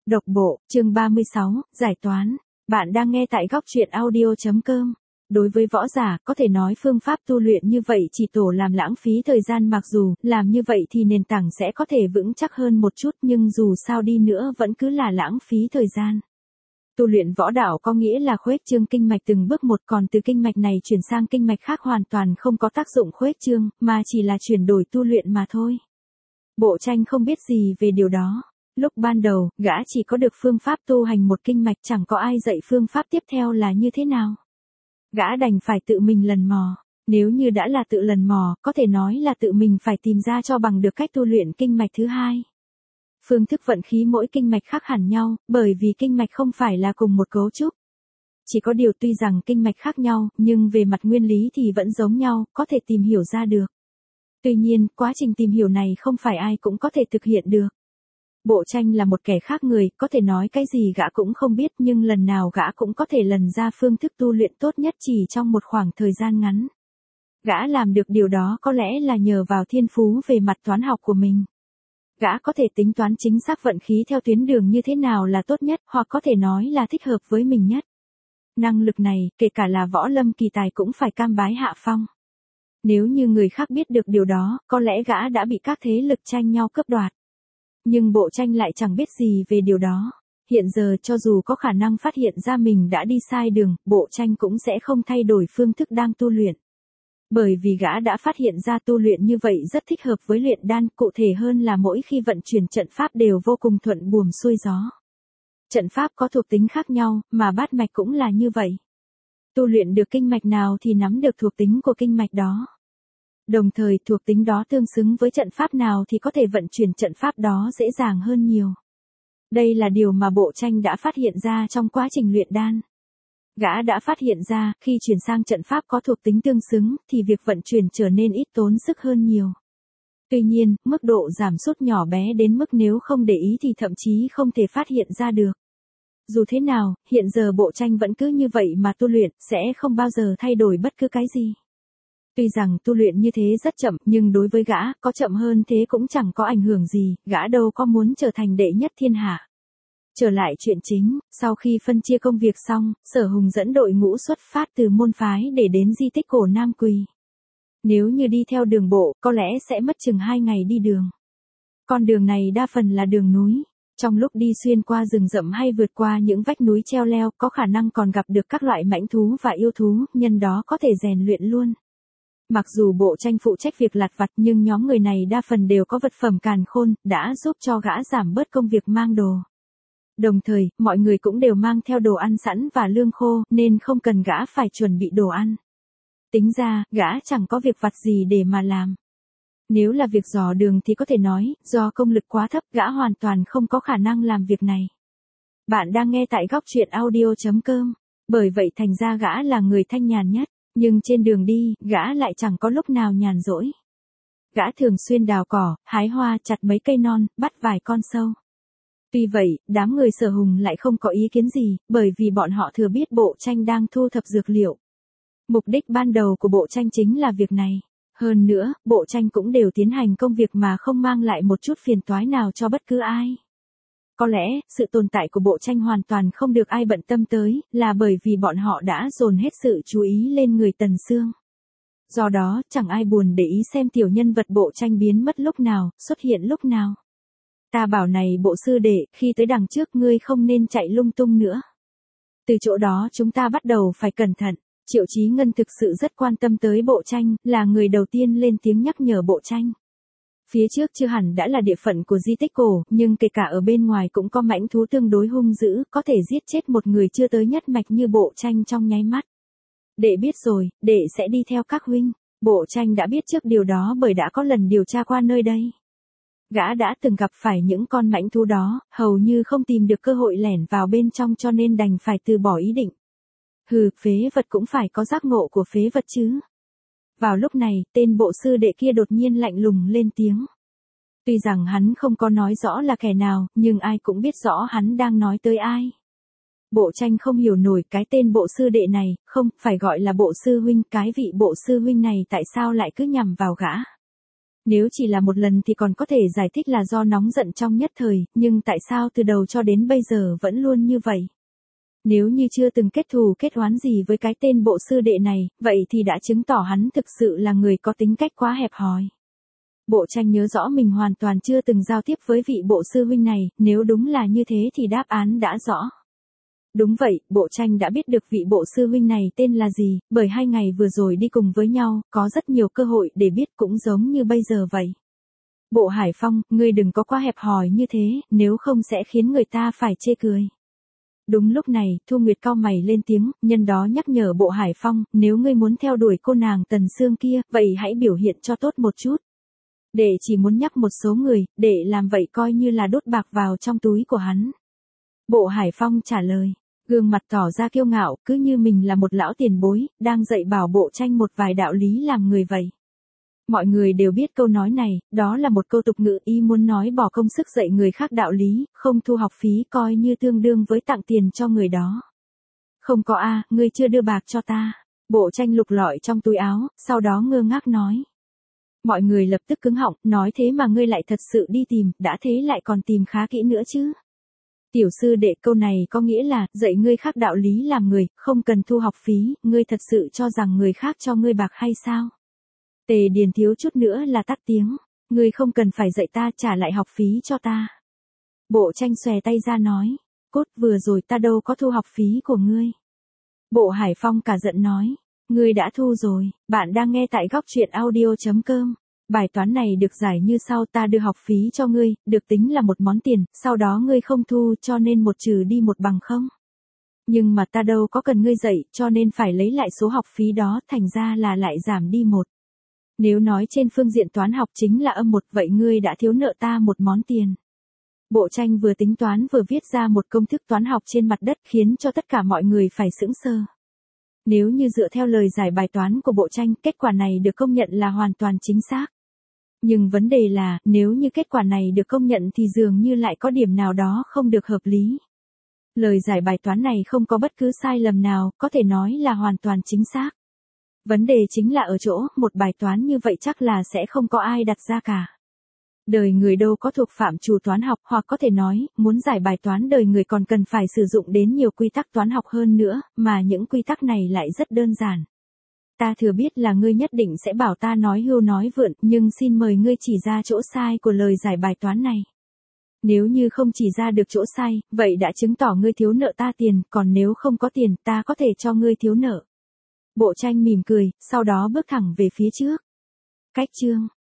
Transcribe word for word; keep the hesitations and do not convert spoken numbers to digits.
Độc bộ, chương ba mươi sáu, giải toán. Bạn đang nghe tại góc truyện audio chấm com. Đối với võ giả, có thể nói phương pháp tu luyện như vậy chỉ tổ làm lãng phí thời gian, mặc dù làm như vậy thì nền tảng sẽ có thể vững chắc hơn một chút, nhưng dù sao đi nữa vẫn cứ là lãng phí thời gian. Tu luyện võ đạo có nghĩa là khuếch trương kinh mạch từng bước một, còn từ kinh mạch này chuyển sang kinh mạch khác hoàn toàn không có tác dụng khuếch trương, mà chỉ là chuyển đổi tu luyện mà thôi. Bộ Tranh không biết gì về điều đó. Lúc ban đầu, gã chỉ có được phương pháp tu hành một kinh mạch, chẳng có ai dạy phương pháp tiếp theo là như thế nào. Gã đành phải tự mình lần mò. Nếu như đã là tự lần mò, có thể nói là tự mình phải tìm ra cho bằng được cách tu luyện kinh mạch thứ hai. Phương thức vận khí mỗi kinh mạch khác hẳn nhau, bởi vì kinh mạch không phải là cùng một cấu trúc. Chỉ có điều tuy rằng kinh mạch khác nhau, nhưng về mặt nguyên lý thì vẫn giống nhau, có thể tìm hiểu ra được. Tuy nhiên, quá trình tìm hiểu này không phải ai cũng có thể thực hiện được. Bộ Tranh là một kẻ khác người, có thể nói cái gì gã cũng không biết, nhưng lần nào gã cũng có thể lần ra phương thức tu luyện tốt nhất chỉ trong một khoảng thời gian ngắn. Gã làm được điều đó có lẽ là nhờ vào thiên phú về mặt toán học của mình. Gã có thể tính toán chính xác vận khí theo tuyến đường như thế nào là tốt nhất, hoặc có thể nói là thích hợp với mình nhất. Năng lực này, kể cả là võ lâm kỳ tài cũng phải cam bái hạ phong. Nếu như người khác biết được điều đó, có lẽ gã đã bị các thế lực tranh nhau cướp đoạt. Nhưng Bộ Tranh lại chẳng biết gì về điều đó. Hiện giờ cho dù có khả năng phát hiện ra mình đã đi sai đường, Bộ Tranh cũng sẽ không thay đổi phương thức đang tu luyện. Bởi vì gã đã phát hiện ra tu luyện như vậy rất thích hợp với luyện đan, cụ thể hơn là mỗi khi vận chuyển trận pháp đều vô cùng thuận buồm xuôi gió. Trận pháp có thuộc tính khác nhau, mà bát mạch cũng là như vậy. Tu luyện được kinh mạch nào thì nắm được thuộc tính của kinh mạch đó. Đồng thời thuộc tính đó tương xứng với trận pháp nào thì có thể vận chuyển trận pháp đó dễ dàng hơn nhiều. Đây là điều mà Bộ Tranh đã phát hiện ra trong quá trình luyện đan. Gã đã phát hiện ra, khi chuyển sang trận pháp có thuộc tính tương xứng, thì việc vận chuyển trở nên ít tốn sức hơn nhiều. Tuy nhiên, mức độ giảm sút nhỏ bé đến mức nếu không để ý thì thậm chí không thể phát hiện ra được. Dù thế nào, hiện giờ Bộ Tranh vẫn cứ như vậy mà tu luyện, sẽ không bao giờ thay đổi bất cứ cái gì. Tuy rằng tu luyện như thế rất chậm, nhưng đối với gã, có chậm hơn thế cũng chẳng có ảnh hưởng gì, gã đâu có muốn trở thành đệ nhất thiên hạ. Trở lại chuyện chính, sau khi phân chia công việc xong, Sở Hùng dẫn đội ngũ xuất phát từ môn phái để đến di tích cổ Nam Quỳ. Nếu như đi theo đường bộ, có lẽ sẽ mất chừng hai ngày đi đường. Con đường này đa phần là đường núi. Trong lúc đi xuyên qua rừng rậm hay vượt qua những vách núi treo leo, có khả năng còn gặp được các loại mãnh thú và yêu thú, nhân đó có thể rèn luyện luôn. Mặc dù Bộ Tranh phụ trách việc lặt vặt, nhưng nhóm người này đa phần đều có vật phẩm càn khôn, đã giúp cho gã giảm bớt công việc mang đồ. Đồng thời, mọi người cũng đều mang theo đồ ăn sẵn và lương khô, nên không cần gã phải chuẩn bị đồ ăn. Tính ra, gã chẳng có việc vặt gì để mà làm. Nếu là việc dò đường thì có thể nói, do công lực quá thấp, gã hoàn toàn không có khả năng làm việc này. Bạn đang nghe tại góc truyện audio chấm com, bởi vậy thành ra gã là người thanh nhàn nhất. Nhưng trên đường đi, gã lại chẳng có lúc nào nhàn rỗi. Gã thường xuyên đào cỏ, hái hoa, chặt mấy cây non, bắt vài con sâu. Tuy vậy, đám người Sở Hùng lại không có ý kiến gì, bởi vì bọn họ thừa biết Bộ Tranh đang thu thập dược liệu. Mục đích ban đầu của Bộ Tranh chính là việc này. Hơn nữa, Bộ Tranh cũng đều tiến hành công việc mà không mang lại một chút phiền toái nào cho bất cứ ai. Có lẽ, sự tồn tại của Bộ Tranh hoàn toàn không được ai bận tâm tới, là bởi vì bọn họ đã dồn hết sự chú ý lên người Tần Sương. Do đó, chẳng ai buồn để ý xem tiểu nhân vật Bộ Tranh biến mất lúc nào, xuất hiện lúc nào. Ta bảo này Bộ sư đệ, khi tới đằng trước ngươi không nên chạy lung tung nữa. Từ chỗ đó chúng ta bắt đầu phải cẩn thận. Triệu Chí Ngân thực sự rất quan tâm tới Bộ Tranh, là người đầu tiên lên tiếng nhắc nhở Bộ Tranh. Phía trước chưa hẳn đã là địa phận của di tích cổ, nhưng kể cả ở bên ngoài cũng có mãnh thú tương đối hung dữ, có thể giết chết một người chưa tới nhất mạch như Bộ Tranh trong nháy mắt. Đệ biết rồi, đệ sẽ đi theo các huynh. Bộ Tranh đã biết trước điều đó bởi đã có lần điều tra qua nơi đây. Gã đã từng gặp phải những con mãnh thú đó, hầu như không tìm được cơ hội lẻn vào bên trong cho nên đành phải từ bỏ ý định. Hừ, phế vật cũng phải có giác ngộ của phế vật chứ. Vào lúc này, tên bộ sư đệ kia đột nhiên lạnh lùng lên tiếng. Tuy rằng hắn không có nói rõ là kẻ nào, nhưng ai cũng biết rõ hắn đang nói tới ai. Bộ Tranh không hiểu nổi cái tên bộ sư đệ này, không, phải gọi là bộ sư huynh, cái vị bộ sư huynh này tại sao lại cứ nhằm vào gã. Nếu chỉ là một lần thì còn có thể giải thích là do nóng giận trong nhất thời, nhưng tại sao từ đầu cho đến bây giờ vẫn luôn như vậy? Nếu như chưa từng kết thù kết oán gì với cái tên bộ sư đệ này, vậy thì đã chứng tỏ hắn thực sự là người có tính cách quá hẹp hòi. Bộ Tranh nhớ rõ mình hoàn toàn chưa từng giao tiếp với vị bộ sư huynh này, nếu đúng là như thế thì đáp án đã rõ. Đúng vậy, Bộ Tranh đã biết được vị bộ sư huynh này tên là gì, bởi hai ngày vừa rồi đi cùng với nhau, có rất nhiều cơ hội để biết cũng giống như bây giờ vậy. Bộ Hải Phong, ngươi đừng có quá hẹp hòi như thế, nếu không sẽ khiến người ta phải chê cười. Đúng lúc này, Thu Nguyệt cau mày lên tiếng, nhân đó nhắc nhở Bộ Hải Phong, nếu ngươi muốn theo đuổi cô nàng Tần Sương kia, vậy hãy biểu hiện cho tốt một chút. Để chỉ muốn nhắc một số người, để làm vậy coi như là đốt bạc vào trong túi của hắn. Bộ Hải Phong trả lời, gương mặt tỏ ra kiêu ngạo, cứ như mình là một lão tiền bối, đang dạy bảo Bộ Tranh một vài đạo lý làm người vậy. Mọi người đều biết câu nói này, đó là một câu tục ngữ, ý muốn nói bỏ công sức dạy người khác đạo lý, không thu học phí coi như tương đương với tặng tiền cho người đó. Không có a, ngươi chưa đưa bạc cho ta. Bộ Tranh lục lọi trong túi áo, sau đó ngơ ngác nói. Mọi người lập tức cứng họng, nói thế mà ngươi lại thật sự đi tìm, đã thế lại còn tìm khá kỹ nữa chứ. Tiểu sư đệ, câu này có nghĩa là, dạy ngươi khác đạo lý làm người, không cần thu học phí, ngươi thật sự cho rằng người khác cho ngươi bạc hay sao? Tề Điền thiếu chút nữa là tắt tiếng, ngươi không cần phải dạy ta, trả lại học phí cho ta. Bộ Tranh xòe tay ra nói, cốt vừa rồi ta đâu có thu học phí của ngươi. Bộ Hải Phong cả giận nói, ngươi đã thu rồi, bạn đang nghe tại góc truyện audio chấm com. Bài toán này được giải như sau, ta đưa học phí cho ngươi, được tính là một món tiền, sau đó ngươi không thu cho nên một trừ đi một bằng không. Nhưng mà ta đâu có cần ngươi dạy, cho nên phải lấy lại số học phí đó, thành ra là lại giảm đi một. Nếu nói trên phương diện toán học chính là âm một, vậy ngươi đã thiếu nợ ta một món tiền. Bộ Tranh vừa tính toán vừa viết ra một công thức toán học trên mặt đất khiến cho tất cả mọi người phải sững sờ. Nếu như dựa theo lời giải bài toán của Bộ Tranh, kết quả này được công nhận là hoàn toàn chính xác. Nhưng vấn đề là, nếu như kết quả này được công nhận thì dường như lại có điểm nào đó không được hợp lý. Lời giải bài toán này không có bất cứ sai lầm nào, có thể nói là hoàn toàn chính xác. Vấn đề chính là ở chỗ, một bài toán như vậy chắc là sẽ không có ai đặt ra cả. Đời người đâu có thuộc phạm trù toán học, hoặc có thể nói, muốn giải bài toán đời người còn cần phải sử dụng đến nhiều quy tắc toán học hơn nữa, mà những quy tắc này lại rất đơn giản. Ta thừa biết là ngươi nhất định sẽ bảo ta nói hưu nói vượn, nhưng xin mời ngươi chỉ ra chỗ sai của lời giải bài toán này. Nếu như không chỉ ra được chỗ sai, vậy đã chứng tỏ ngươi thiếu nợ ta tiền, còn nếu không có tiền, ta có thể cho ngươi thiếu nợ. Bộ Tranh mỉm cười, sau đó bước thẳng về phía trước. Cách chương